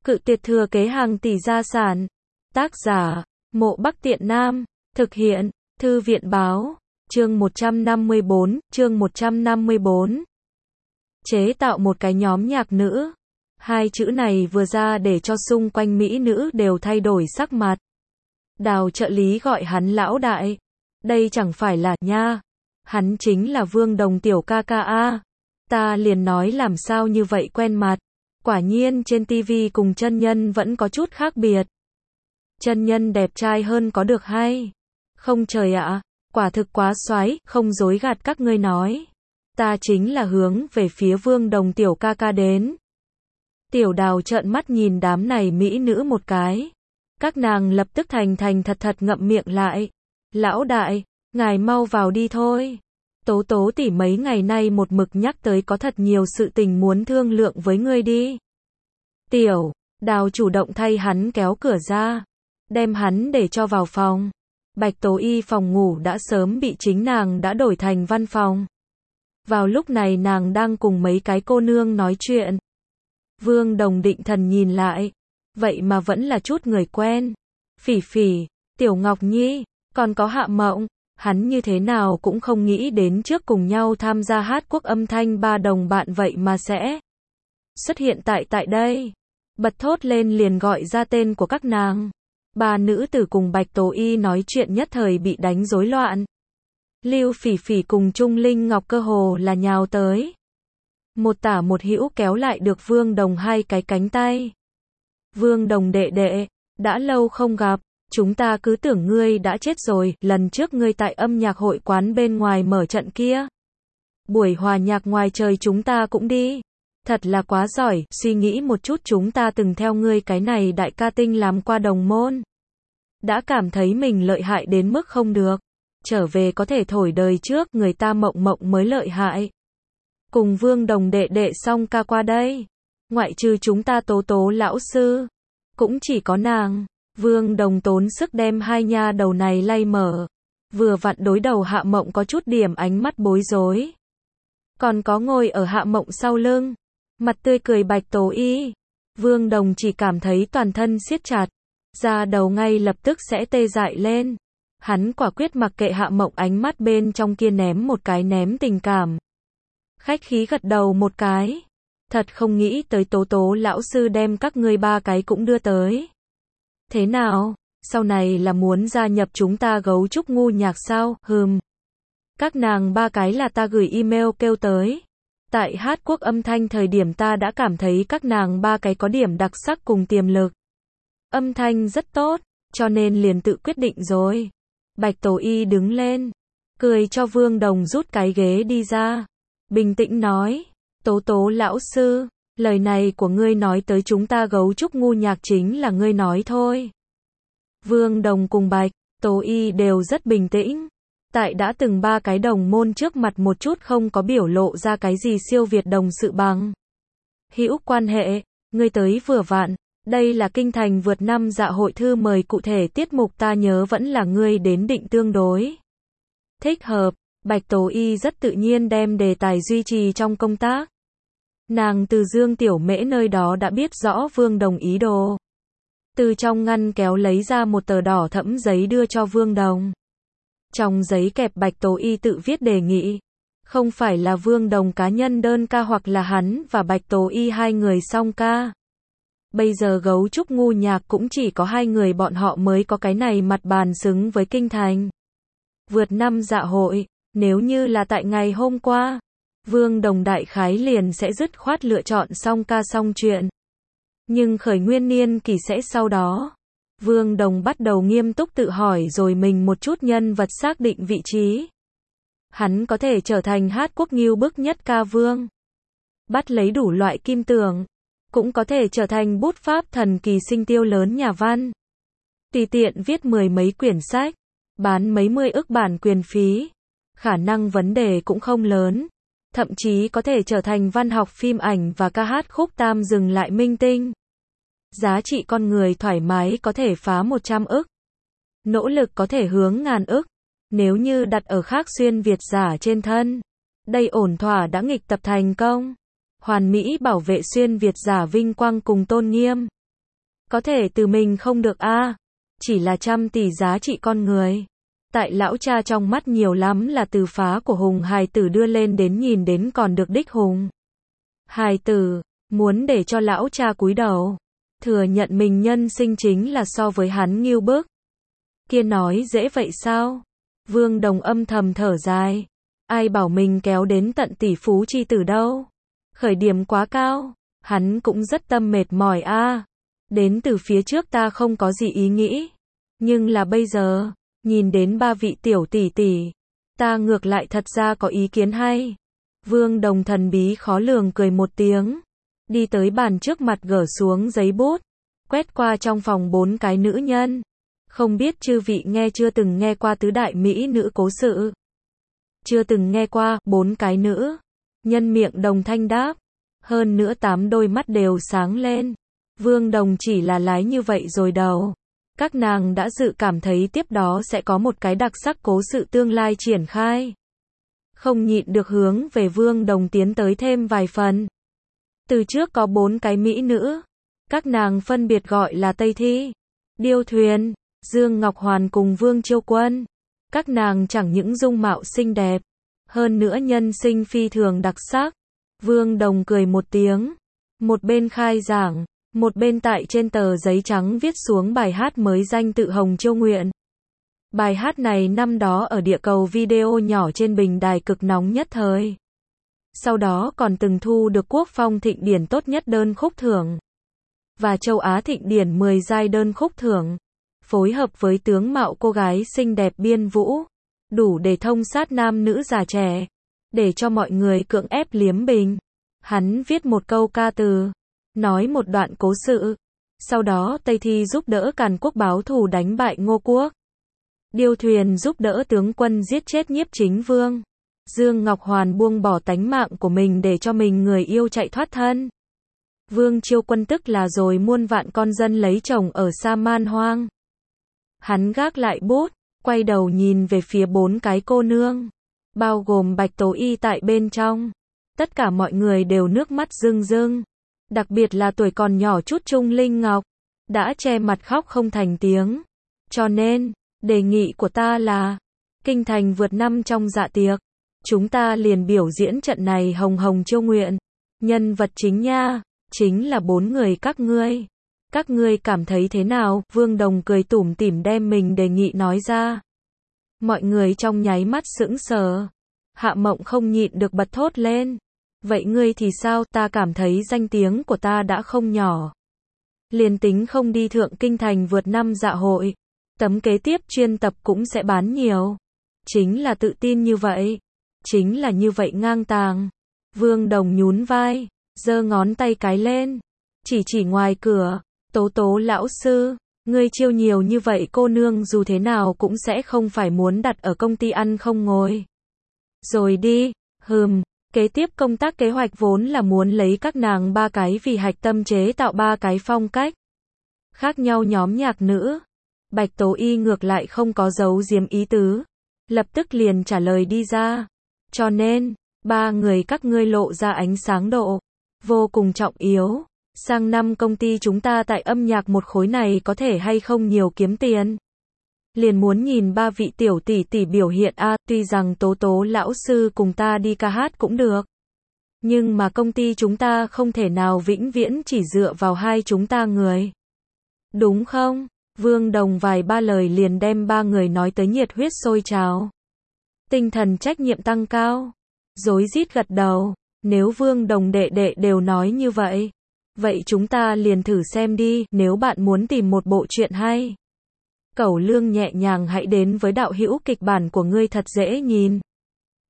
Cự tuyệt thừa kế hàng tỷ gia sản. Tác giả, Mộ Bắc Tiện Nam. Thực hiện, Thư viện báo. Chương 154. Chế tạo một cái nhóm nhạc nữ. Hai chữ này vừa ra để cho xung quanh mỹ nữ đều thay đổi sắc mặt. Đào trợ lý gọi hắn lão đại. Đây chẳng phải là nha. Hắn chính là Vương Đồng tiểu ca ca a. Ta liền nói làm sao như vậy quen mặt. Quả nhiên trên tivi cùng chân nhân vẫn có chút khác biệt. Chân nhân đẹp trai hơn có được hay? Không trời ạ, quả thực quá xoái, không dối gạt các ngươi nói. Ta chính là hướng về phía Vương Đồng tiểu ca ca đến. Tiểu Đào trợn mắt nhìn đám này mỹ nữ một cái. Các nàng lập tức thành thật ngậm miệng lại. Lão đại, ngài mau vào đi thôi. Tố tố tỷ mấy ngày nay một mực nhắc tới có thật nhiều sự tình muốn thương lượng với ngươi đi. Tiểu Đào chủ động thay hắn kéo cửa ra, đem hắn để cho vào phòng. Bạch Tố Y phòng ngủ đã sớm bị chính nàng đã đổi thành văn phòng. Vào lúc này nàng đang cùng mấy cái cô nương nói chuyện. Vương Đồng định thần nhìn lại, vậy mà vẫn là chút người quen. Phỉ Phỉ, Tiểu Ngọc Nhi, còn có Hạ Mộng. Hắn như thế nào cũng không nghĩ đến trước cùng nhau tham gia hát quốc âm thanh ba đồng bạn vậy mà sẽ xuất hiện tại đây. Bật thốt lên liền gọi ra tên của các nàng. Ba nữ tử cùng Bạch Tố Y nói chuyện nhất thời bị đánh rối loạn. Lưu Phỉ Phỉ cùng Trung Linh Ngọc cơ hồ là nhào tới. Một tả một hữu kéo lại được Vương Đồng hai cái cánh tay. Vương Đồng đệ đệ, đã lâu không gặp. Chúng ta cứ tưởng ngươi đã chết rồi, lần trước ngươi tại âm nhạc hội quán bên ngoài mở trận kia. Buổi hòa nhạc ngoài trời chúng ta cũng đi. Thật là quá giỏi, suy nghĩ một chút chúng ta từng theo ngươi cái này đại ca tinh làm qua đồng môn. Đã cảm thấy mình lợi hại đến mức không được. Trở về có thể thổi đời trước, người ta Mộng Mộng mới lợi hại. Cùng Vương Đồng đệ đệ song ca qua đây. Ngoại trừ chúng ta Tố Tố lão sư. Cũng chỉ có nàng. Vương Đồng tốn sức đem hai nha đầu này lay mở. Vừa vặn đối đầu Hạ Mộng có chút điểm ánh mắt bối rối. Còn có ngồi ở Hạ Mộng sau lưng. Mặt tươi cười Bạch Tố Y. Vương Đồng chỉ cảm thấy toàn thân siết chặt. Da đầu ngay lập tức sẽ tê dại lên. Hắn quả quyết mặc kệ Hạ Mộng ánh mắt bên trong kia ném một cái ném tình cảm. Khách khí gật đầu một cái. Thật không nghĩ tới Tố Tố lão sư đem các ngươi ba cái cũng đưa tới. Thế nào, sau này là muốn gia nhập chúng ta gấu trúc ngu nhạc sao? Các nàng ba cái là ta gửi email kêu tới. Tại hát quốc âm thanh thời điểm ta đã cảm thấy các nàng ba cái có điểm đặc sắc cùng tiềm lực. Âm thanh rất tốt, cho nên liền tự quyết định rồi. Bạch Tố Y đứng lên, cười cho Vương Đồng rút cái ghế đi ra. Bình tĩnh nói, Tố Tố lão sư, lời này của ngươi nói tới chúng ta gấu trúc ngu nhạc chính là ngươi nói thôi. Vương Đồng cùng Bạch Tố Y đều rất bình tĩnh. Tại đã từng ba cái đồng môn trước mặt một chút không có biểu lộ ra cái gì siêu việt đồng sự bằng hữu quan hệ, ngươi tới vừa vặn. Đây là kinh thành vượt năm dạ hội thư mời cụ thể tiết mục ta nhớ vẫn là ngươi đến định tương đối thích hợp. Bạch Tố Y rất tự nhiên đem đề tài duy trì trong công tác. Nàng từ Dương Tiểu Mễ nơi đó đã biết rõ Vương Đồng ý đồ. Từ trong ngăn kéo lấy ra một tờ đỏ thẫm giấy đưa cho Vương Đồng. Trong giấy kẹp Bạch Tố Y tự viết đề nghị. Không phải là Vương Đồng cá nhân đơn ca hoặc là hắn và Bạch Tố Y hai người song ca. Bây giờ gấu trúc ngu nhạc cũng chỉ có hai người bọn họ mới có cái này mặt bàn xứng với kinh thành. Vượt năm dạ hội, nếu như là tại ngày hôm qua, Vương Đồng đại khái liền sẽ dứt khoát lựa chọn song ca song chuyện. Nhưng khởi nguyên niên kỷ sẽ sau đó. Vương Đồng bắt đầu nghiêm túc tự hỏi rồi mình một chút nhân vật xác định vị trí. Hắn có thể trở thành hát quốc nghiêu bức nhất ca vương. Bắt lấy đủ loại kim tường. Cũng có thể trở thành bút pháp thần kỳ sinh tiêu lớn nhà văn. Tùy tiện viết mười mấy quyển sách. Bán mấy mươi ức bản quyền phí. Khả năng vấn đề cũng không lớn. Thậm chí có thể trở thành văn học phim ảnh và ca hát khúc tam dừng lại minh tinh. Giá trị con người thoải mái có thể phá 100 ức. Nỗ lực có thể hướng ngàn ức. Nếu như đặt ở khác xuyên Việt giả trên thân. Đây ổn thỏa đã nghịch tập thành công. Hoàn mỹ bảo vệ xuyên Việt giả vinh quang cùng tôn nghiêm. Có thể từ mình không được a. Chỉ là trăm tỷ giá trị con người. Tại lão cha trong mắt nhiều lắm là từ phá của Hùng hài tử đưa lên đến nhìn đến còn được đích Hùng. Hài tử, muốn để cho lão cha cúi đầu. Thừa nhận mình nhân sinh chính là so với hắn nghêu bức. Kia nói dễ vậy sao? Vương Đồng âm thầm thở dài. Ai bảo mình kéo đến tận tỷ phú chi tử đâu. Khởi điểm quá cao. Hắn cũng rất tâm mệt mỏi a. Đến từ phía trước ta không có gì ý nghĩ. Nhưng là bây giờ, nhìn đến ba vị tiểu tỷ tỷ, ta ngược lại thật ra có ý kiến hay. Vương Đồng thần bí khó lường cười một tiếng. Đi tới bàn trước mặt gỡ xuống giấy bút. Quét qua trong phòng 4 cái nữ nhân. Không biết chư vị chưa từng nghe qua tứ đại mỹ nữ cố sự. Chưa từng nghe qua, 4 cái nữ. Nhân miệng đồng thanh đáp. Hơn nữa 8 đôi mắt đều sáng lên. Vương Đồng chỉ là lái như vậy rồi đầu. Các nàng đã dự cảm thấy tiếp đó sẽ có một cái đặc sắc cố sự tương lai triển khai. Không nhịn được hướng về Vương Đồng tiến tới thêm vài phần. Từ trước có 4 cái mỹ nữ. Các nàng phân biệt gọi là Tây Thi, Điêu Thuyền, Dương Ngọc Hoàn cùng Vương Chiêu Quân. Các nàng chẳng những dung mạo xinh đẹp, hơn nữa nhân sinh phi thường đặc sắc. Vương Đồng cười một tiếng, một bên khai giảng, một bên tại trên tờ giấy trắng viết xuống bài hát mới danh tự Hồng Chiêu Nguyện. Bài hát này năm đó ở địa cầu video nhỏ trên bình đài cực nóng nhất thời. Sau đó còn từng thu được Quốc Phong Thịnh Điển tốt nhất đơn khúc thưởng. Và Châu Á Thịnh Điển 10 giai đơn khúc thưởng. Phối hợp với tướng mạo cô gái xinh đẹp biên vũ. Đủ để thông sát nam nữ già trẻ. Để cho mọi người cưỡng ép liếm bình. Hắn viết một câu ca từ. Nói một đoạn cố sự. Sau đó Tây Thi giúp đỡ Càn Quốc báo thù đánh bại Ngô Quốc. Điêu Thuyền giúp đỡ tướng quân giết chết Nhiếp Chính Vương. Dương Ngọc Hoàn buông bỏ tánh mạng của mình để cho mình người yêu chạy thoát thân. Vương Chiêu Quân tức là rồi muôn vạn con dân lấy chồng ở sa man hoang. Hắn gác lại bút, quay đầu nhìn về phía 4 cái cô nương, bao gồm Bạch Tố Y tại bên trong. Tất cả mọi người đều nước mắt rưng rưng, đặc biệt là tuổi còn nhỏ chút Trung Linh Ngọc, đã che mặt khóc không thành tiếng. Cho nên, đề nghị của ta là, kinh thành vượt năm trong dạ tiệc, chúng ta liền biểu diễn trận này Hồng Hồng Chiêu Nguyện. Nhân vật chính nha, chính là 4 người các ngươi. Các ngươi cảm thấy thế nào? Vương Đồng cười tủm tỉm đem mình đề nghị nói ra. Mọi người trong nháy mắt sững sờ. Hạ Mộng không nhịn được bật thốt lên. Vậy ngươi thì sao? Ta cảm thấy danh tiếng của ta đã không nhỏ. Liền tính không đi thượng kinh thành vượt năm dạ hội, tấm kế tiếp chuyên tập cũng sẽ bán nhiều. Chính là tự tin như vậy. Chính là như vậy ngang tàng. Vương Đồng nhún vai, giơ ngón tay cái lên. Chỉ ngoài cửa. Tố Tố lão sư, ngươi chiêu nhiều như vậy cô nương dù thế nào cũng sẽ không phải muốn đặt ở công ty ăn không ngồi. Rồi đi, kế tiếp công tác kế hoạch vốn là muốn lấy các nàng 3 cái vì hạch tâm chế tạo 3 cái phong cách khác nhau nhóm nhạc nữ. Bạch Tố Y ngược lại không có giấu giếm ý tứ, lập tức liền trả lời đi ra. Cho nên, 3 người các ngươi lộ ra ánh sáng độ vô cùng trọng yếu. Sang năm công ty chúng ta tại âm nhạc một khối này có thể hay không nhiều kiếm tiền. Liền muốn nhìn 3 vị tiểu tỷ tỷ biểu hiện a. Tuy rằng Tố Tố lão sư cùng ta đi ca hát cũng được. Nhưng mà công ty chúng ta không thể nào vĩnh viễn chỉ dựa vào hai chúng ta người. Đúng không? Vương Đồng vài ba lời liền đem 3 người nói tới nhiệt huyết sôi trào. Tinh thần trách nhiệm tăng cao. Rối rít gật đầu. Nếu Vương Đồng đệ đệ đều nói như vậy. Vậy chúng ta liền thử xem đi, nếu bạn muốn tìm một bộ truyện hay. Cẩu Lương nhẹ nhàng hãy đến với đạo hữu kịch bản của ngươi thật dễ nhìn.